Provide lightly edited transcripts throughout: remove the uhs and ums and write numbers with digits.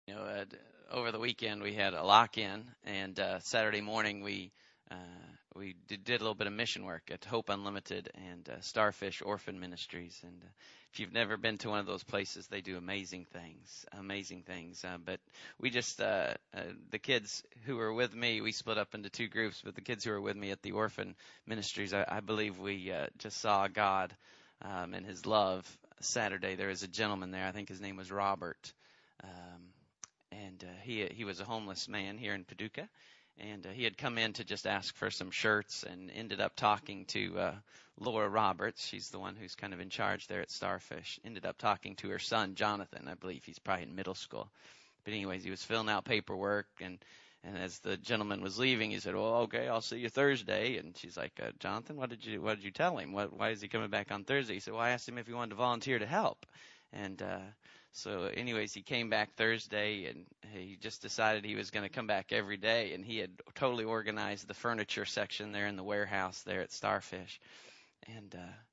Over the weekend we had a lock-in, and Saturday morning we did a little bit of mission work at Hope Unlimited and Starfish Orphan Ministries. And if you've never been to one of those places, they do amazing things, amazing things. But we just, the kids who were with me, we split up into two groups, but the kids who were with me at the Orphan Ministries, I believe we just saw God and his love. Saturday there was a gentleman there, I think his name was Robert, and he was a homeless man here in Paducah. And he had come in to just ask for some shirts and ended up talking to Laura Roberts. She's the one who's kind of in charge there at Starfish. Ended up talking to her son, Jonathan. I believe he's probably in middle school. But anyways, he was filling out paperwork. And as the gentleman was leaving, he said, well, okay, I'll see you Thursday. And she's like, Jonathan, what did you tell him? Why is he coming back on Thursday? He said, well, I asked him if he wanted to volunteer to help. And so anyways, he came back Thursday, and he just decided he was going to come back every day. And he had totally organized the furniture section there in the warehouse there at Starfish. And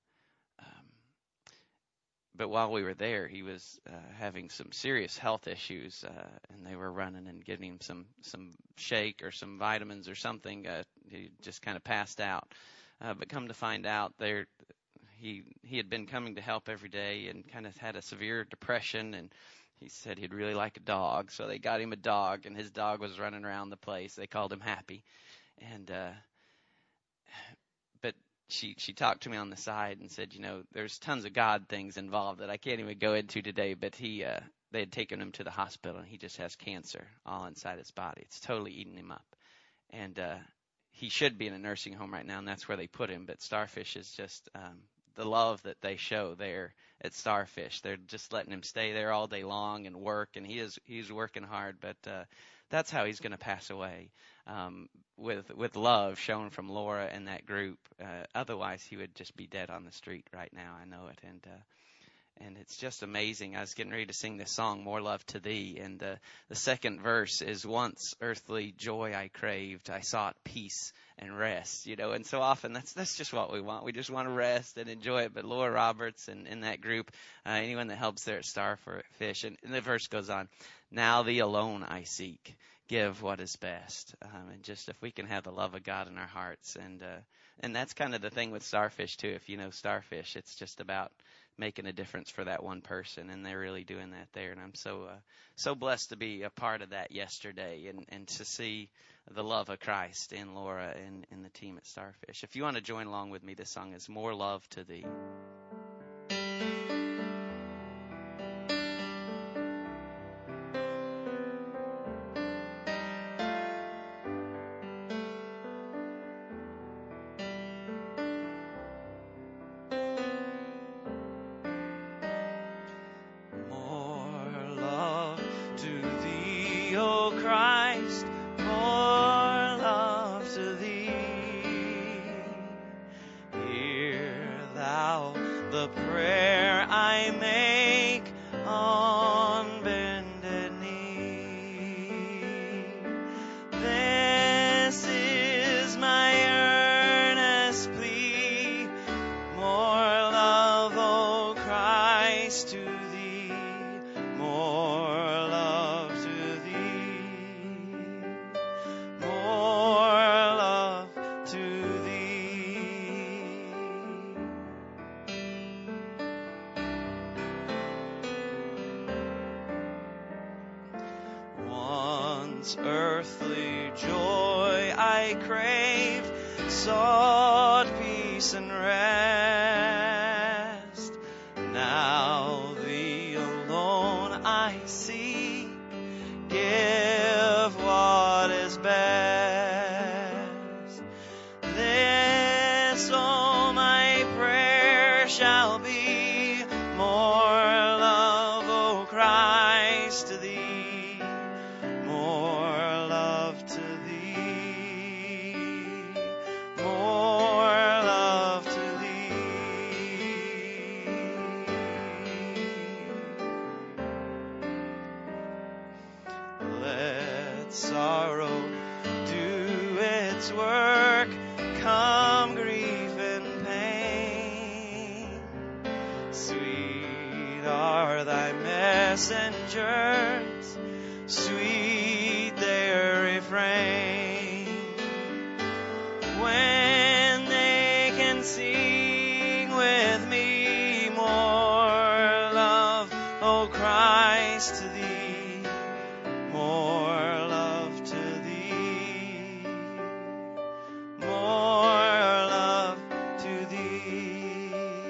but while we were there, he was having some serious health issues, and they were running and getting him some shake or some vitamins or something. He just kind of passed out. But come to find out, he had been coming to help every day and kind of had a severe depression, and he said he'd really like a dog. So they got him a dog, and his dog was running around the place. They called him Happy. And but she talked to me on the side and said, there's tons of God things involved that I can't even go into today, but they had taken him to the hospital, and he just has cancer all inside his body. It's totally eating him up. And he should be in a nursing home right now, and that's where they put him. But Starfish is just the love that they show there at Starfish. They're just letting him stay there all day long and work, and he's working hard. But that's how he's going to pass away, with love shown from Laura and that group. Otherwise, he would just be dead on the street right now. I know it, and it's just amazing. I was getting ready to sing this song, More Love to Thee, and the second verse is, once earthly joy I craved, I sought peace and rest, and so often that's just what we want. We just want to rest and enjoy it. But Laura Roberts and in that group, anyone that helps there at Starfish, and the verse goes on, now thee alone I seek, give what is best. And just if we can have the love of God in our hearts, and that's kind of the thing with Starfish too. If you know Starfish, it's just about making a difference for that one person, and they're really doing that there. And I'm so blessed to be a part of that yesterday, and to see the love of Christ in Laura and in the team at Starfish. If you want to join along with me, this song is More Love to Thee. Earthly joy I craved, sought peace and rest. Now thee alone I seek, give what is best. This all my prayer shall be, more love, O Christ, to thee. Messengers sweet their refrain. When they can sing with me, more love, O Christ, to thee, more love to thee, more love to thee.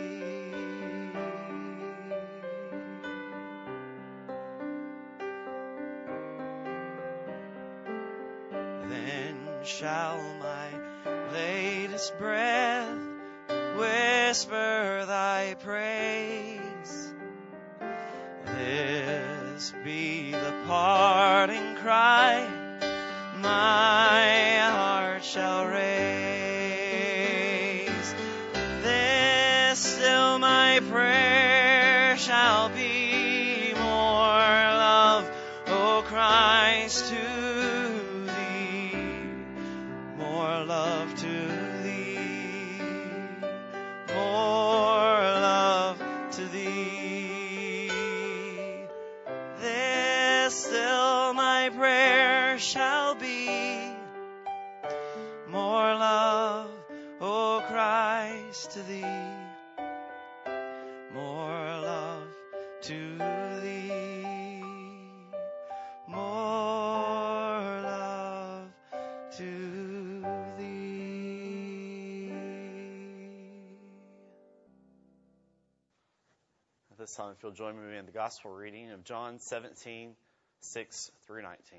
Then shall my latest breath whisper thy praise. This be the parting cry my heart shall raise. This still my prayer shall be, more love, O Christ, to more love to thee, more love to thee. This still my prayer shall be, more love, O Christ, to thee, more love to thee, more love to thee. At this time, if you'll join me in the gospel reading of John 17:6-19.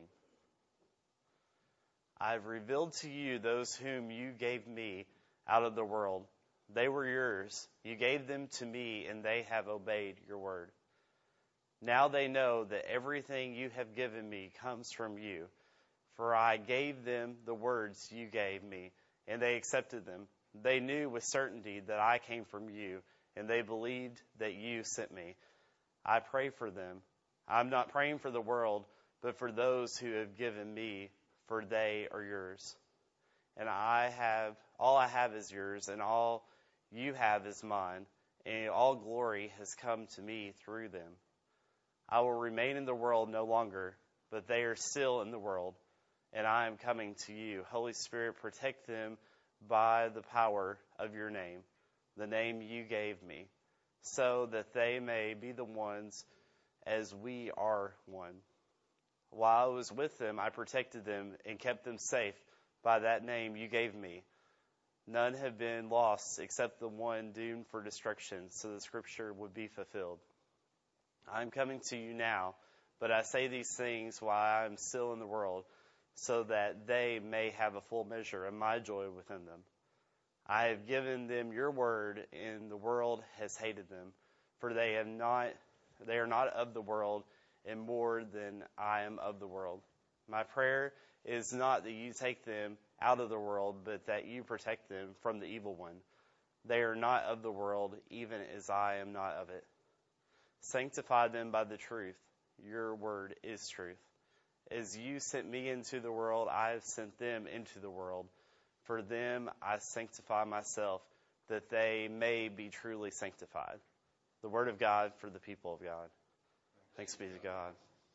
I have revealed to you those whom you gave me out of the world. They were yours. You gave them to me, and they have obeyed your word. Now they know that everything you have given me comes from you. For I gave them the words you gave me, and they accepted them. They knew with certainty that I came from you, and they believed that you sent me. I pray for them. I'm not praying for the world, but for those who have given me, for they are yours. And all I have is yours, and all you have is mine, and all glory has come to me through them. I will remain in the world no longer, but they are still in the world, and I am coming to you. Holy Spirit, protect them by the power of your name, the name you gave me, so that they may be the ones as we are one. While I was with them, I protected them and kept them safe by that name you gave me. None have been lost except the one doomed for destruction, so the scripture would be fulfilled. I am coming to you now, but I say these things while I am still in the world, so that they may have a full measure of my joy within them. I have given them your word, and the world has hated them, for they are not of the world, and more than I am of the world. My prayer is not that you take them out of the world, but that you protect them from the evil one. They are not of the world, even as I am not of it. Sanctify them by the truth. Your word is truth. As you sent me into the world, I have sent them into the world. For them I sanctify myself, that they may be truly sanctified. The word of God for the people of God. Thanks be to God.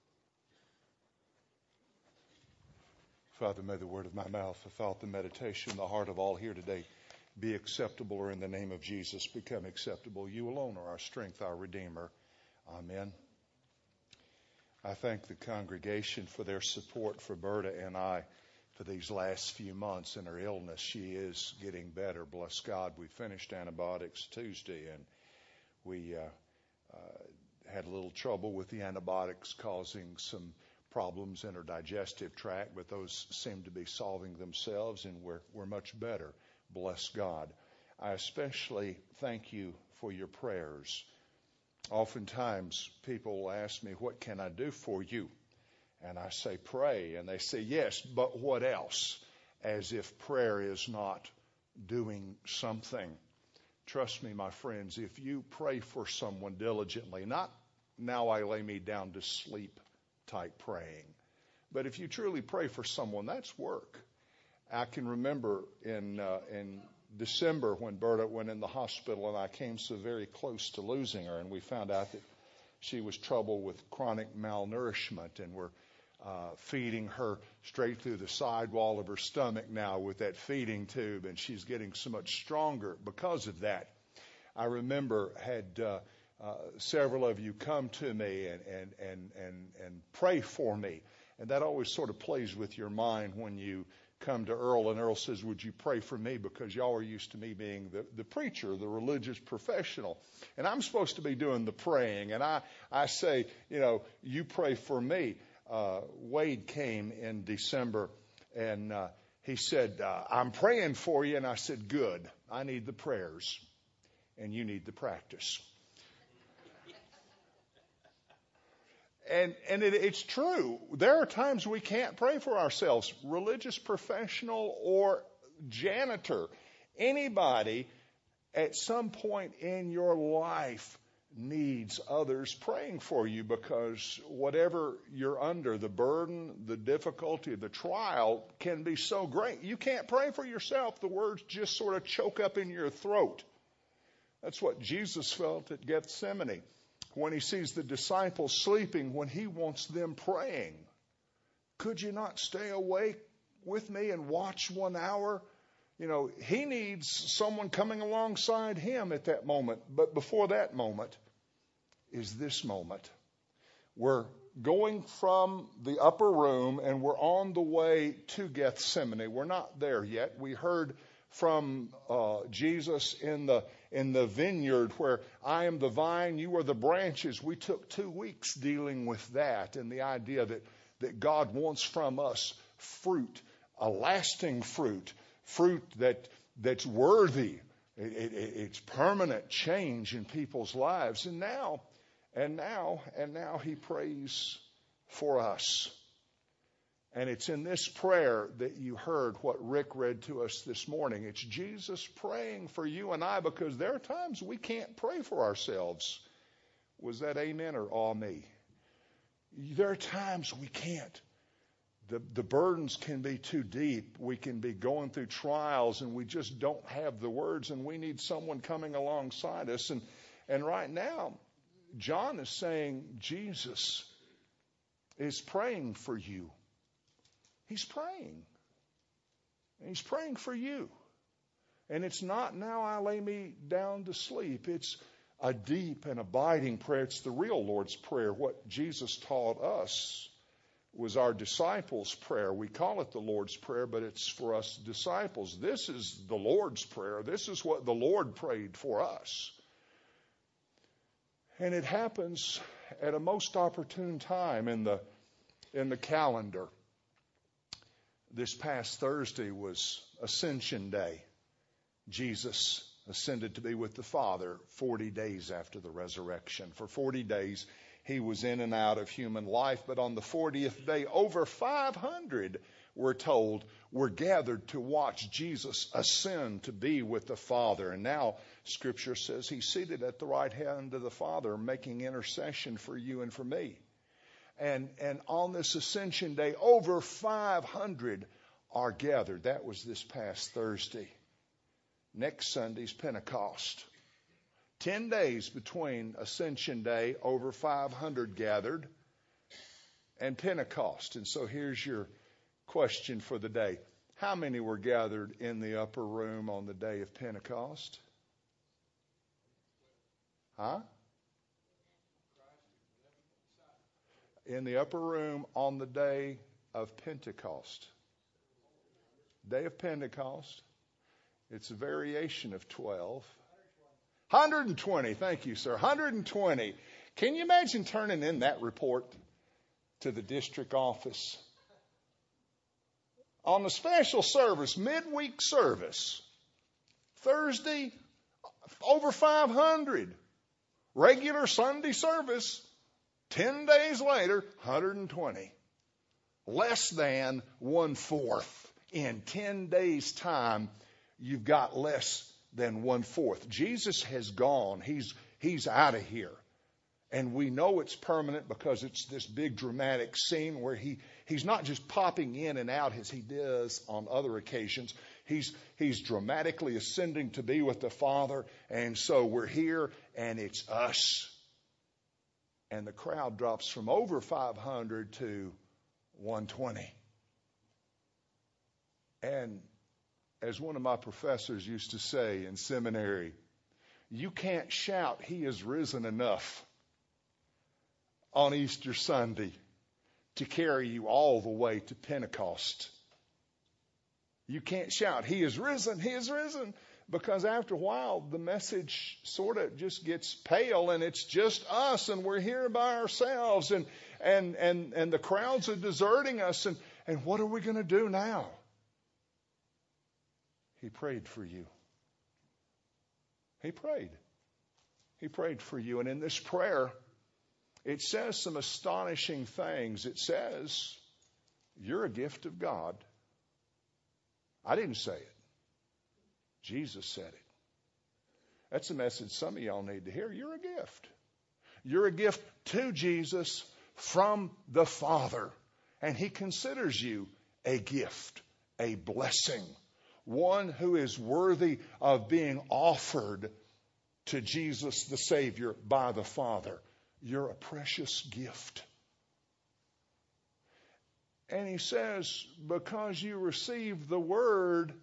Father, may the word of my mouth, the thought, the meditation, the heart of all here today be acceptable, or in the name of Jesus become acceptable. You alone are our strength, our Redeemer. Amen. I thank the congregation for their support for Berta and I for these last few months in her illness. She is getting better, bless God. We finished antibiotics Tuesday, and we had a little trouble with the antibiotics causing some problems in her digestive tract, but those seem to be solving themselves, and we're much better, bless God. I especially thank you for your prayers. Oftentimes people ask me, what can I do for you? And I say, pray. And they say, yes, but what else? As if prayer is not doing something. Trust me, my friends, if you pray for someone diligently, not now I lay me down to sleep type praying, but if you truly pray for someone, that's work. I can remember in December when Berta went in the hospital, and I came so very close to losing her, and we found out that she was troubled with chronic malnourishment, and were feeding her straight through the sidewall of her stomach now with that feeding tube, and she's getting so much stronger because of that. I remember had several of you come to me and pray for me, and that always sort of plays with your mind when you come to Earl, and Earl says, would you pray for me? Because y'all are used to me being the preacher, the religious professional. And I'm supposed to be doing the praying. And I say, you pray for me. Wade came in December, and he said, I'm praying for you. And I said, good. I need the prayers, and you need the practice. And it's true. There are times we can't pray for ourselves. Religious professional or janitor. Anybody at some point in your life needs others praying for you, because whatever you're under, the burden, the difficulty, the trial can be so great. You can't pray for yourself. The words just sort of choke up in your throat. That's what Jesus felt at Gethsemane when he sees the disciples sleeping, when he wants them praying. Could you not stay awake with me and watch 1 hour? He needs someone coming alongside him at that moment. But before that moment is this moment. We're going from the upper room and we're on the way to Gethsemane. We're not there yet. We heard from Jesus in the vineyard where I am the vine, you are the branches. We took 2 weeks dealing with that and the idea that God wants from us fruit, a lasting fruit that's worthy. It's permanent change in people's lives. And now he prays for us. And it's in this prayer that you heard what Rick read to us this morning. It's Jesus praying for you and I, because there are times we can't pray for ourselves. Was that amen or aw me? There are times we can't. The burdens can be too deep. We can be going through trials and we just don't have the words, and we need someone coming alongside us. And right now, John is saying Jesus is praying for you. He's praying. And he's praying for you. And it's not now I lay me down to sleep. It's a deep and abiding prayer. It's the real Lord's Prayer. What Jesus taught us was our disciples' prayer. We call it the Lord's Prayer, but it's for us disciples. This is the Lord's Prayer. This is what the Lord prayed for us. And it happens at a most opportune time in the calendar. This past Thursday was Ascension Day. Jesus ascended to be with the Father 40 days after the resurrection. For 40 days, he was in and out of human life. But on the 40th day, over 500, we're told, were gathered to watch Jesus ascend to be with the Father. And now, Scripture says he's seated at the right hand of the Father, making intercession for you and for me. And on this Ascension Day, over 500 are gathered. That was this past Thursday. Next Sunday's Pentecost. 10 days between Ascension Day, over 500 gathered, and Pentecost. And so here's your question for the day. How many were gathered in the upper room on the day of Pentecost? Huh? In the upper room on the day of Pentecost. Day of Pentecost. It's a variation of 12. 120. Thank you, sir. 120. Can you imagine turning in that report to the district office? On the special service, midweek service, Thursday, over 500. Regular Sunday service, 10 days later, 120. Less than 1/4. In 10 days' time, you've got less than 1/4. Jesus has gone. He's out of here. And we know it's permanent because it's this big dramatic scene where he's not just popping in and out as he does on other occasions. He's dramatically ascending to be with the Father. And so we're here and it's us. And the crowd drops from over 500 to 1:20. And as one of my professors used to say in seminary, you can't shout, "He is risen," enough on Easter Sunday to carry you all the way to Pentecost. You can't shout, "He is risen, He is risen," because after a while the message sort of just gets pale and it's just us and we're here by ourselves and the crowds are deserting us and what are we going to do now? He prayed for you. He prayed. He prayed for you. And in this prayer, it says some astonishing things. It says, you're a gift of God. I didn't say it. Jesus said it. That's a message some of y'all need to hear. You're a gift. You're a gift to Jesus from the Father. And He considers you a gift, a blessing, one who is worthy of being offered to Jesus the Savior by the Father. You're a precious gift. And He says, because you received the Word,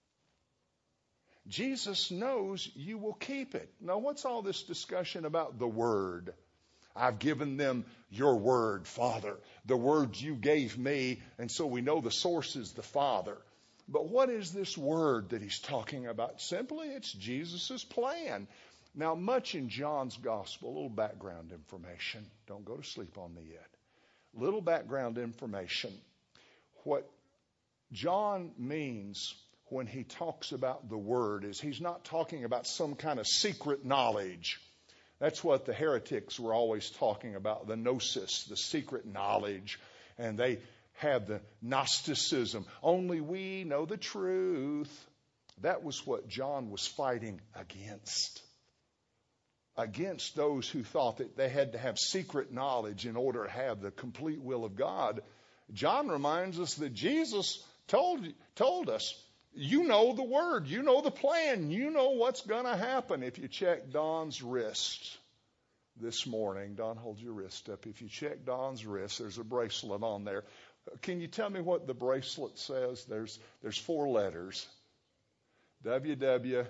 Jesus knows you will keep it. Now, what's all this discussion about the Word? I've given them your Word, Father. The words you gave me, and so we know the source is the Father. But what is this Word that He's talking about? Simply, it's Jesus' plan. Now, much in John's Gospel, a little background information. Don't go to sleep on me yet. Little background information. What John means when he talks about the Word is he's not talking about some kind of secret knowledge. That's what the heretics were always talking about, the gnosis, the secret knowledge. And they have the Gnosticism. Only we know the truth. That was what John was fighting against. Against those who thought that they had to have secret knowledge in order to have the complete will of God. John reminds us that Jesus told us, you know the Word, you know the plan, you know what's going to happen. If you check Don's wrist this morning, Don, hold your wrist up. If you check Don's wrist, there's a bracelet on there. Can you tell me what the bracelet says? There's 4 letters. WWJD.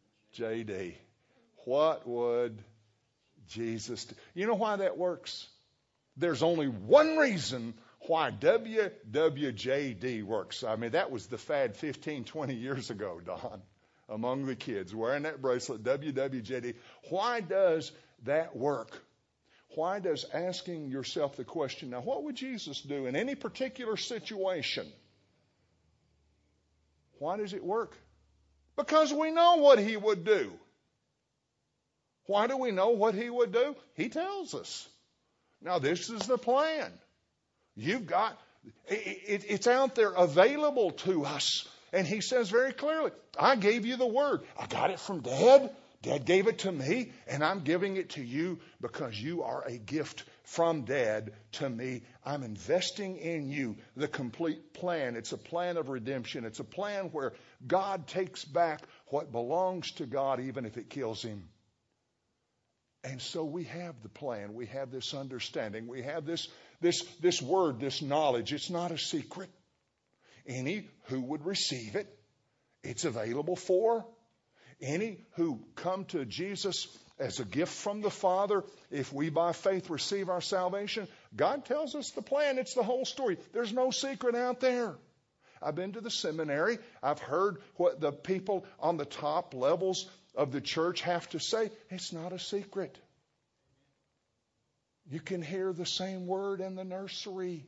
What would Jesus do? You know why that works? There's only one reason why WWJD works. I mean, that was the fad 15, 20 years ago, Don, among the kids, wearing that bracelet, WWJD. Why does that work? Why does asking yourself the question, now what would Jesus do in any particular situation? Why does it work? Because we know what He would do. Why do we know what He would do? He tells us. Now this is the plan. You've got, it's out there available to us. And He says very clearly, I gave you the Word. I got it from Dad. Dad gave it to me, and I'm giving it to you because you are a gift from Dad to me. I'm investing in you the complete plan. It's a plan of redemption. It's a plan where God takes back what belongs to God, even if it kills Him. And so we have the plan. We have this understanding. We have this Word, this knowledge. It's not a secret. Any who would receive it, it's available for. Any who come to Jesus as a gift from the Father, if we by faith receive our salvation, God tells us the plan. It's the whole story. There's no secret out there. I've been to the seminary. I've heard what the people on the top levels of the church have to say. It's not a secret. You can hear the same word in the nursery.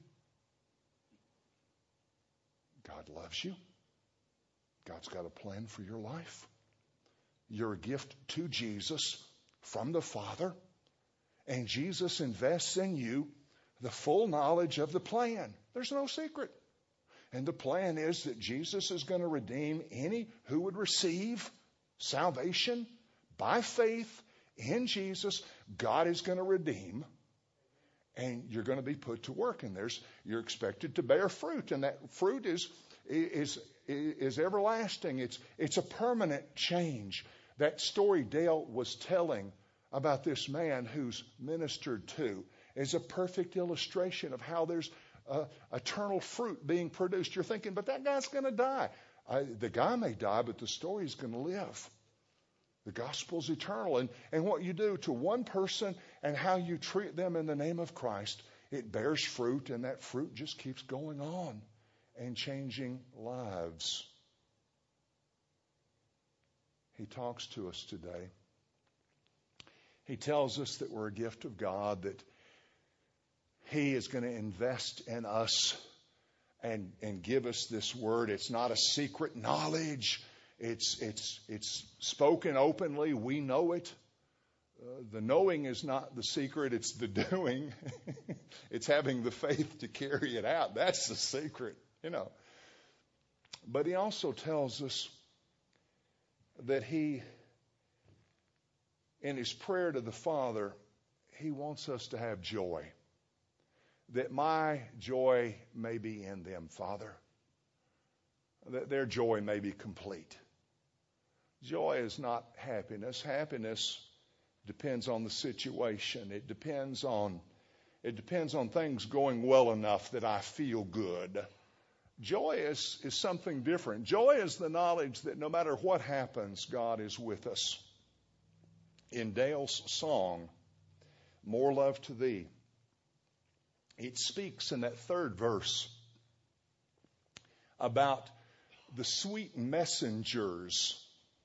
God loves you. God's got a plan for your life. You're a gift to Jesus from the Father. And Jesus invests in you the full knowledge of the plan. There's no secret. And the plan is that Jesus is going to redeem any who would receive salvation by faith in Jesus. God is going to redeem. And you're going to be put to work. And you're expected to bear fruit. And that fruit is everlasting. It's a permanent change. That story Dale was telling about this man who's ministered to is a perfect illustration of how there's eternal fruit being produced. You're thinking, but that guy's going to die. The guy may die, but the story is going to live. The gospel's eternal. And what you do to one person and how you treat them in the name of Christ, it bears fruit, and that fruit just keeps going on and changing lives. He talks to us today. He tells us that we're a gift of God, that He is going to invest in us and give us this word. It's not a secret knowledge. It's spoken openly. We know it. The knowing is not the secret. It's the doing. It's having the faith to carry it out. That's the secret, But He also tells us that He, in His prayer to the Father, He wants us to have joy. That my joy may be in them, Father. That their joy may be complete. Joy is not happiness. Happiness depends on the situation. It depends on things going well enough that I feel good. Joy is something different. Joy is the knowledge that no matter what happens, God is with us. In Dale's song, More Love to Thee, it speaks in that third verse about the sweet messengers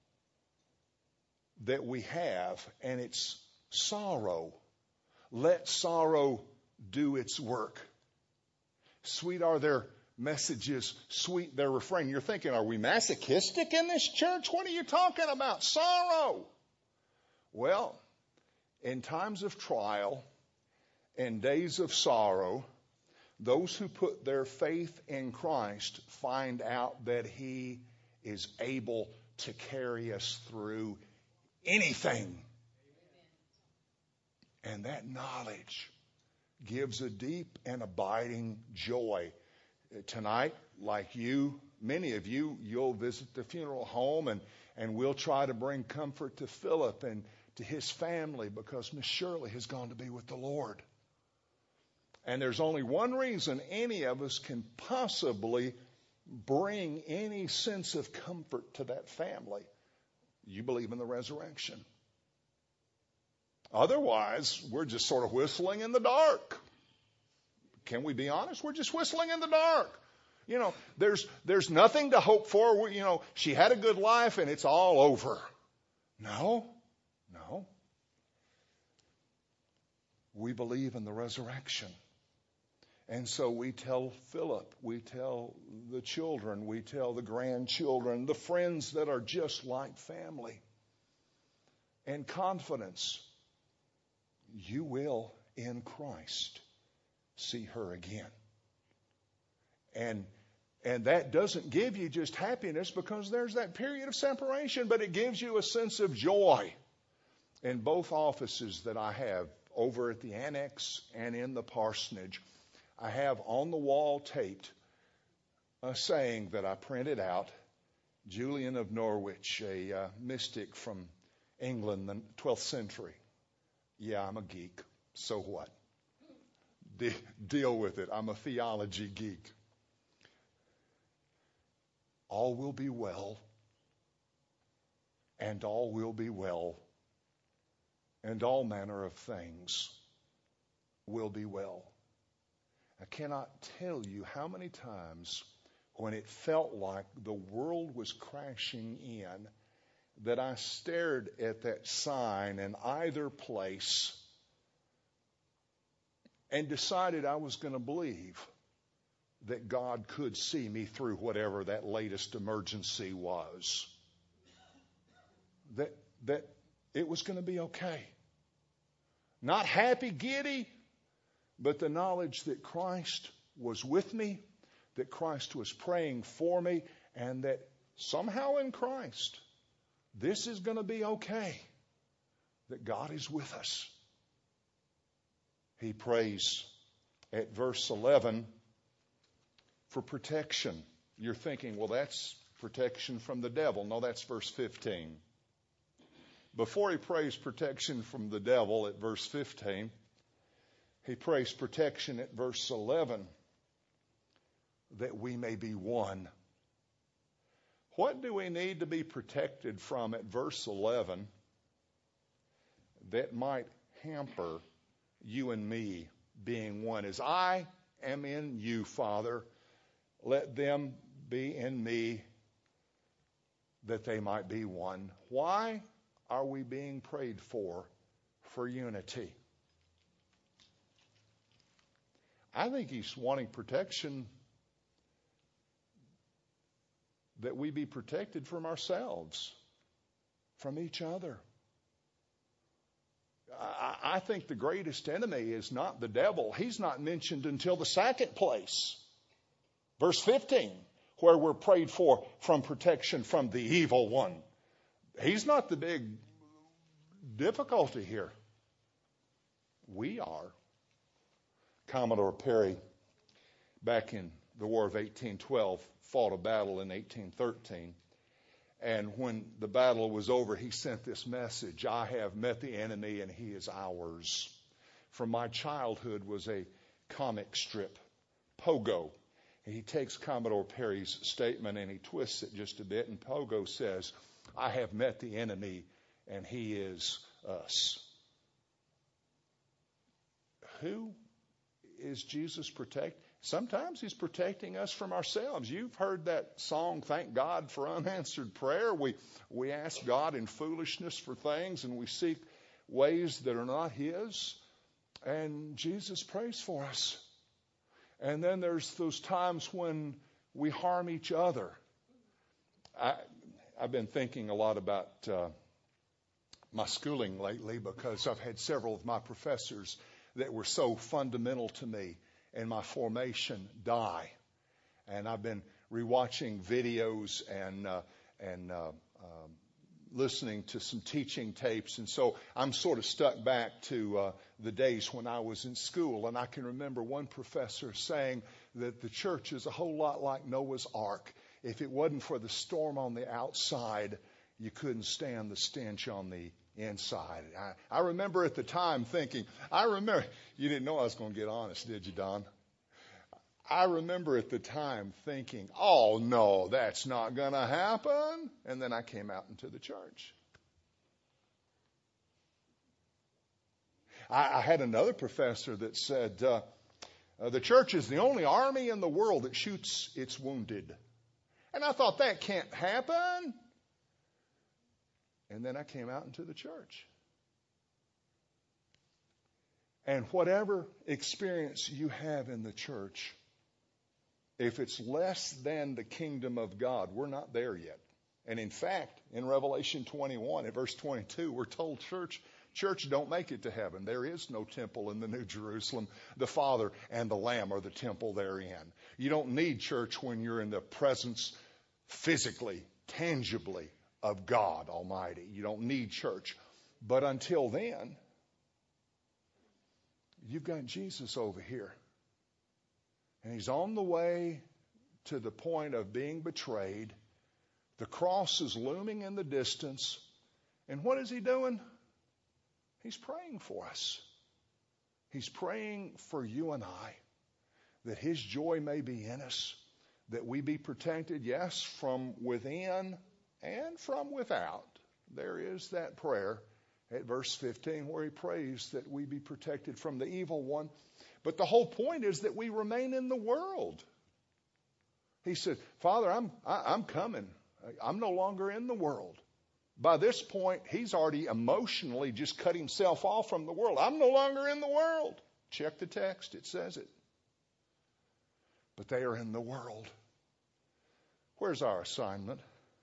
that we have, and it's sorrow. Let sorrow do its work. Sweet are their messages, sweet their refrain. You're thinking, are we masochistic in this church? What are you talking about? Sorrow. Well, in times of trial and days of sorrow, those who put their faith in Christ find out that He is able to carry us through anything. And that knowledge gives a deep and abiding joy. Tonight, like you, many of you, you'll visit the funeral home, and we'll try to bring comfort to Philip and to his family, because Miss Shirley has gone to be with the Lord. And there's only one reason any of us can possibly bring any sense of comfort to that family. You believe in the resurrection. Otherwise, we're just sort of whistling in the dark. Can we be honest? We're just whistling in the dark. There's nothing to hope for. She had a good life and it's all over. No. We believe in the resurrection. And so we tell Philip, we tell the children, we tell the grandchildren, the friends that are just like family. And confidence, you will in Christ see her again. And that doesn't give you just happiness, because there's that period of separation, but it gives you a sense of joy. In both offices that I have, over at the annex and in the parsonage, I have on the wall taped a saying that I printed out. Julian of Norwich, a mystic from England, the 12th century. Yeah, I'm a geek. So what? Deal with it. I'm a theology geek. All will be well, and all will be well, and all manner of things will be well. I cannot tell you how many times when it felt like the world was crashing in that I stared at that sign in either place and decided I was going to believe that God could see me through whatever that latest emergency was. That it was going to be okay. Not happy, giddy, but the knowledge that Christ was with me, that Christ was praying for me, and that somehow in Christ, this is going to be okay, that God is with us. He prays at verse 11 for protection. You're thinking, well, that's protection from the devil. No, that's verse 15. Before he prays protection from the devil at verse 15, he prays protection at verse 11 that we may be one. What do we need to be protected from at verse 11 that might hamper you and me being one? As I am in you, Father, let them be in me, that they might be one. Why are we being prayed for unity? I think he's wanting protection, that we be protected from ourselves, from each other. I think the greatest enemy is not the devil. He's not mentioned until the second place. Verse 15, where we're prayed for from protection from the evil one. He's not the big difficulty here. We are. Commodore Perry, back in the War of 1812, fought a battle in 1813. And when the battle was over, he sent this message: I have met the enemy and he is ours. From my childhood was a comic strip, Pogo. And he takes Commodore Perry's statement and he twists it just a bit. And Pogo says, I have met the enemy and he is us. Who is Jesus protect? Sometimes he's protecting us from ourselves. You've heard that song, Thank God for Unanswered Prayer. We ask God in foolishness for things and we seek ways that are not his. And Jesus prays for us. And then there's those times when we harm each other. I've been thinking a lot about my schooling lately, because I've had several of my professors that were so fundamental to me in my formation die. And I've been rewatching videos and listening to some teaching tapes. And so I'm sort of stuck back to the days when I was in school. And I can remember one professor saying that the church is a whole lot like Noah's Ark. If it wasn't for the storm on the outside, you couldn't stand the stench on the inside. I remember at the time thinking, you didn't know I was going to get honest, did you, Don? I remember at the time thinking, oh, no, that's not going to happen. And then I came out into the church. I had another professor that said, the church is the only army in the world that shoots its wounded. And I thought, that can't happen. And then I came out into the church. And whatever experience you have in the church, if it's less than the kingdom of God, we're not there yet. And in fact, in Revelation 21, at verse 22, we're told church don't make it to heaven. There is no temple in the New Jerusalem. The Father and the Lamb are the temple therein. You don't need church when you're in the presence physically, tangibly of God Almighty. You don't need church. But until then, you've got Jesus over here. And he's on the way to the point of being betrayed. The cross is looming in the distance. And what is he doing? He's praying for us. He's praying for you and I, that his joy may be in us, that we be protected, yes, from within and from without. There is that prayer at verse 15 where he prays that we be protected from the evil one. But the whole point is that we remain in the world. He said, Father, I'm coming. I'm no longer in the world. By this point, he's already emotionally just cut himself off from the world. I'm no longer in the world. Check the text. It says it. But they are in the world. Where's our assignment?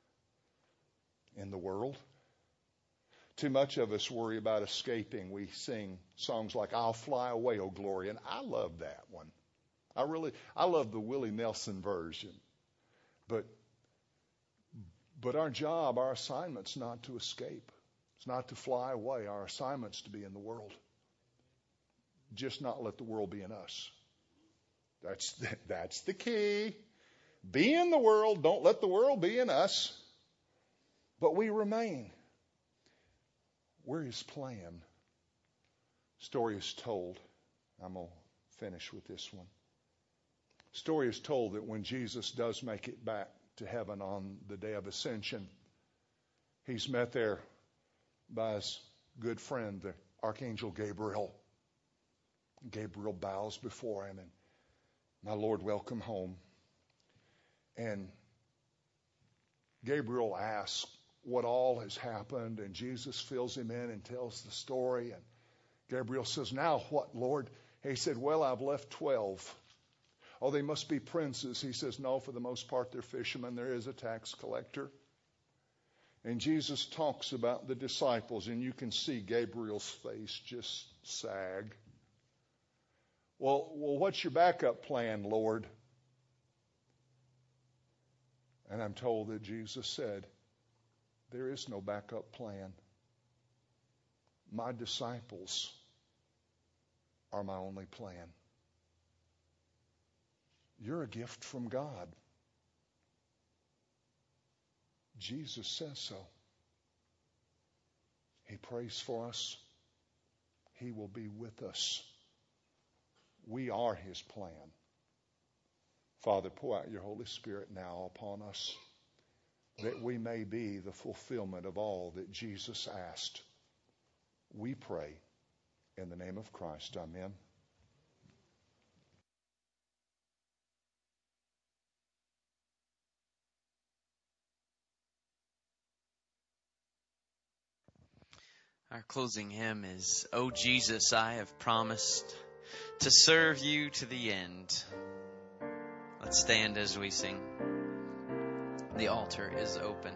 In the world. Too much of us worry about escaping. We sing songs like I'll Fly Away, Oh Glory, and I love that one. I love the Willie Nelson version. But our job, our assignment's not to escape. It's not to fly away. Our assignment's to be in the world. Just not let the world be in us. That's the key. Be in the world. Don't let the world be in us. But we remain. We're his plan. Story is told. I'm going to finish with this one. Story is told that when Jesus does make it back to heaven on the day of ascension, he's met there by his good friend, the Archangel Gabriel. Gabriel bows before him and, "My Lord, welcome home." And Gabriel asks what all has happened, and Jesus fills him in and tells the story. And Gabriel says, "Now what, Lord?" He said, "Well, I've left 12. Oh, they must be princes." He says, "No, for the most part, they're fishermen. There is a tax collector." And Jesus talks about the disciples, and you can see Gabriel's face just sag. Well, what's your backup plan, Lord? And I'm told that Jesus said, there is no backup plan. My disciples are my only plan. You're a gift from God. Jesus says so. He prays for us. He will be with us. We are his plan. Father, pour out your Holy Spirit now upon us, that we may be the fulfillment of all that Jesus asked. We pray in the name of Christ. Amen. Our closing hymn is, "O Jesus, I have promised to serve you to the end." Let's stand as we sing. The altar is open.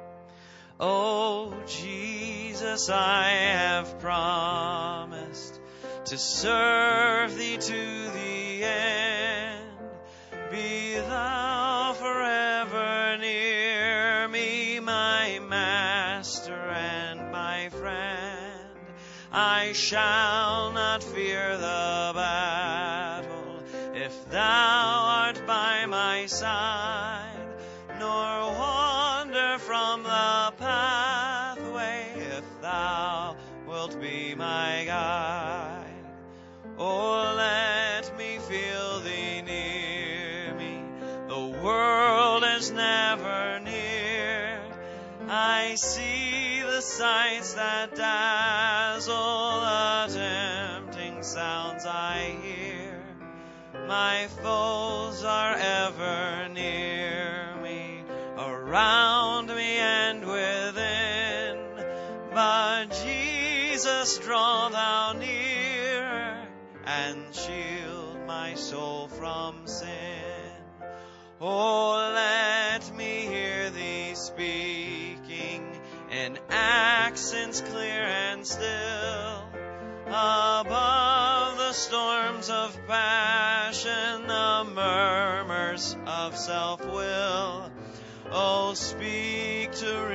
Oh, Jesus, I have promised to serve thee to the end. Be thou forever near me, my master and my friend. I shall not fear the battle if thou art by my side, nor wander from the pathway if thou wilt be my guide. Oh, let me feel thee near me, the world is never near. I see the sights that dazzle, the tempting sounds I hear. My foes are ever near me, around me and within. But Jesus, draw thou near and shield my soul from sin. Oh, let me hear thee speaking in accents clear and still. Above the storms of passion, the murmurs of self-will, oh, speak to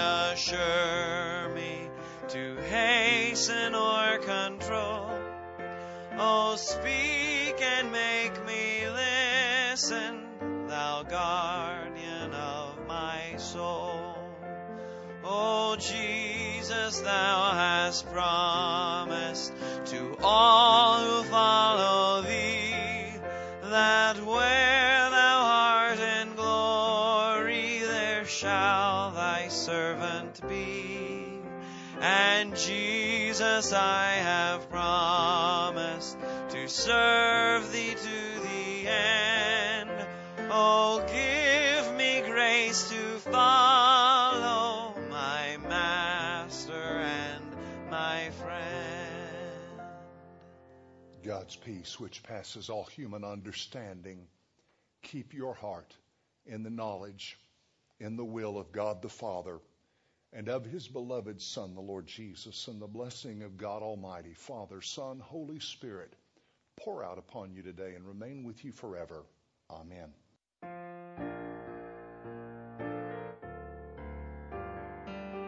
reassure me, to hasten or control. Oh, speak and make me listen, thou guardian of my soul. Oh, Jesus, thou hast promised to all who follow thee, that where thou art in glory, there shall thy servant be. And Jesus, I have promised to serve thee to the end. Oh, give me grace to follow my master and my friend. God's peace, which passes all human understanding, keep your heart in the knowledge, in the will of God the Father, and of his beloved Son, the Lord Jesus, and the blessing of God Almighty, Father, Son, Holy Spirit, pour out upon you today and remain with you forever. Amen.